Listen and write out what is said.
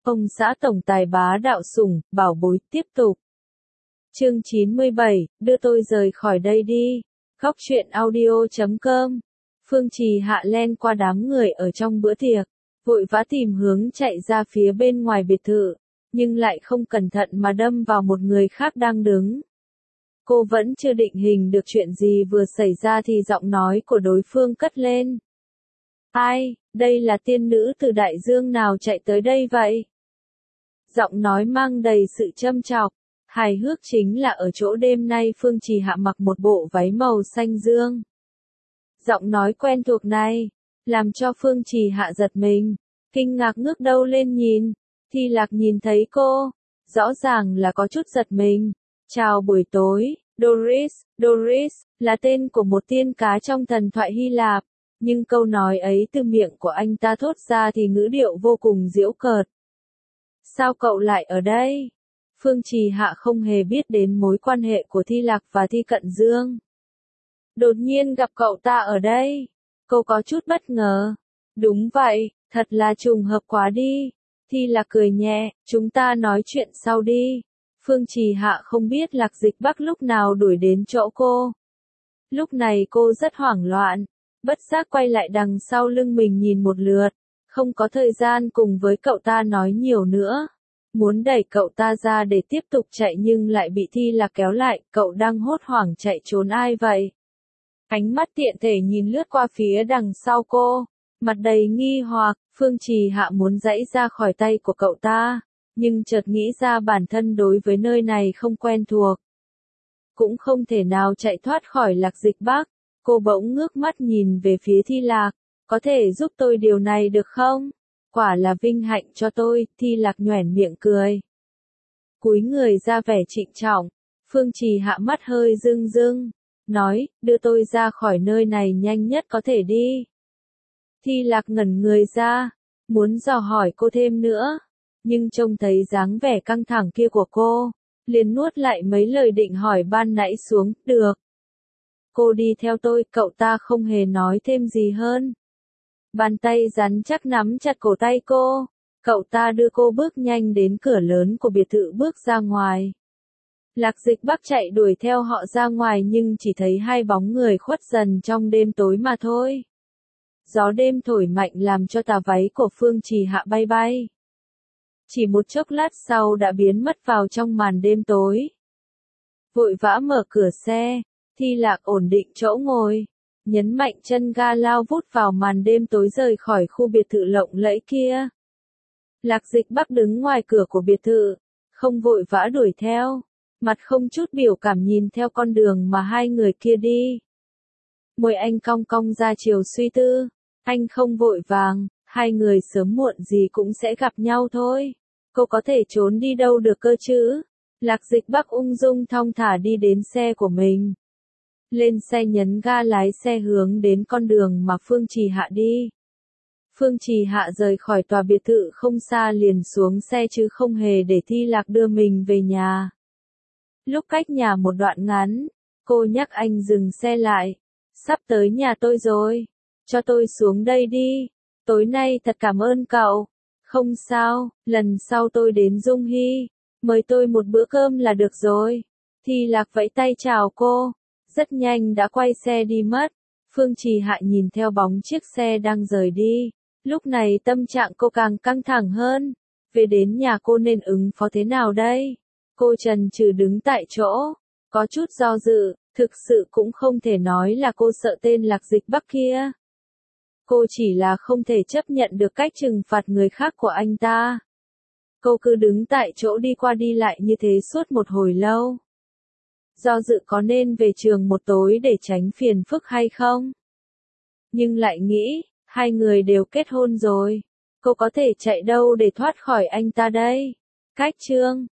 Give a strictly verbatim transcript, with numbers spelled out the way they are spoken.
Ông xã tổng tài bá đạo sủng, bảo bối, tiếp tục. Chương chín mươi bảy, đưa tôi rời khỏi đây đi. Góc truyện audio chấm com. Phương Trì Hạ len qua đám người ở trong bữa tiệc, vội vã tìm hướng chạy ra phía bên ngoài biệt thự, nhưng lại không cẩn thận mà đâm vào một người khác đang đứng. Cô vẫn chưa định hình được chuyện gì vừa xảy ra thì giọng nói của đối phương cất lên. Ai, đây là tiên nữ từ đại dương nào chạy tới đây vậy? Giọng nói mang đầy sự châm chọc, hài hước chính là ở chỗ đêm nay Phương Trì Hạ mặc một bộ váy màu xanh dương. Giọng nói quen thuộc này, làm cho Phương Trì Hạ giật mình, kinh ngạc ngước đầu lên nhìn, Thi Lạc nhìn thấy cô, rõ ràng là có chút giật mình. Chào buổi tối, Doris, Doris, là tên của một tiên cá trong thần thoại Hy Lạp, nhưng câu nói ấy từ miệng của anh ta thốt ra thì ngữ điệu vô cùng giễu cợt. Sao cậu lại ở đây? Phương Trì Hạ không hề biết đến mối quan hệ của Thi Lạc và Thi Cận Dương. Đột nhiên gặp cậu ta ở đây, cô có chút bất ngờ. Đúng vậy, thật là trùng hợp quá đi. Thi Lạc cười nhẹ, chúng ta nói chuyện sau đi. Phương Trì Hạ không biết Lạc Dịch Bắc lúc nào đuổi đến chỗ cô. Lúc này cô rất hoảng loạn, bất giác quay lại đằng sau lưng mình nhìn một lượt, không có thời gian cùng với cậu ta nói nhiều nữa. Muốn đẩy cậu ta ra để tiếp tục chạy nhưng lại bị Thi Lạc kéo lại, cậu đang hốt hoảng chạy trốn ai vậy? Ánh mắt tiện thể nhìn lướt qua phía đằng sau cô, mặt đầy nghi hoặc. Phương Trì Hạ muốn giãy ra khỏi tay của cậu ta, nhưng chợt nghĩ ra bản thân đối với nơi này không quen thuộc. Cũng không thể nào chạy thoát khỏi Lạc Dịch Bắc, cô bỗng ngước mắt nhìn về phía Thi Lạc, có thể giúp tôi điều này được không? Quả là vinh hạnh cho tôi, Thi Lạc nhoẻn miệng cười. Cúi người ra vẻ trịnh trọng, Phương Trì Hạ mắt hơi rưng rưng, nói, đưa tôi ra khỏi nơi này nhanh nhất có thể đi. Thi Lạc ngẩn người ra, muốn dò hỏi cô thêm nữa, nhưng trông thấy dáng vẻ căng thẳng kia của cô, liền nuốt lại mấy lời định hỏi ban nãy xuống, được. Cô đi theo tôi, cậu ta không hề nói thêm gì hơn. Bàn tay rắn chắc nắm chặt cổ tay cô, cậu ta đưa cô bước nhanh đến cửa lớn của biệt thự bước ra ngoài. Lạc Dịch Bắc chạy đuổi theo họ ra ngoài nhưng chỉ thấy hai bóng người khuất dần trong đêm tối mà thôi. Gió đêm thổi mạnh làm cho tà váy của Phương Trì Hạ bay bay. Chỉ một chốc lát sau đã biến mất vào trong màn đêm tối. Vội vã mở cửa xe, Thi Lạc ổn định chỗ ngồi, nhấn mạnh chân ga lao vút vào màn đêm tối rời khỏi khu biệt thự lộng lẫy kia. Lạc Dịch Bắc đứng ngoài cửa của biệt thự, không vội vã đuổi theo, mặt không chút biểu cảm nhìn theo con đường mà hai người kia đi. Môi anh cong cong ra chiều suy tư, anh không vội vàng, hai người sớm muộn gì cũng sẽ gặp nhau thôi. Cô có thể trốn đi đâu được cơ chứ? Lạc Dịch Bắc ung dung thong thả đi đến xe của mình. Lên xe nhấn ga lái xe hướng đến con đường mà Phương Trì Hạ đi. Phương Trì Hạ rời khỏi tòa biệt thự không xa liền xuống xe chứ không hề để Thi Lạc đưa mình về nhà. Lúc cách nhà một đoạn ngắn, cô nhắc anh dừng xe lại. Sắp tới nhà tôi rồi, cho tôi xuống đây đi. Tối nay thật cảm ơn cậu. Không sao, lần sau tôi đến Dung Hy, mời tôi một bữa cơm là được rồi. Thi Lạc vẫy tay chào cô, rất nhanh đã quay xe đi mất. Phương Trì Hạ nhìn theo bóng chiếc xe đang rời đi, lúc này tâm trạng cô càng căng thẳng hơn. Về đến nhà cô nên ứng phó thế nào đây? Cô chần chừ đứng tại chỗ, có chút do dự, thực sự cũng không thể nói là cô sợ tên Lạc Dịch Bắc kia. Cô chỉ là không thể chấp nhận được cách trừng phạt người khác của anh ta. Cô cứ đứng tại chỗ đi qua đi lại như thế suốt một hồi lâu. Do dự có nên về trường một tối để tránh phiền phức hay không? Nhưng lại nghĩ, hai người đều kết hôn rồi. Cô có thể chạy đâu để thoát khỏi anh ta đây? Cách chương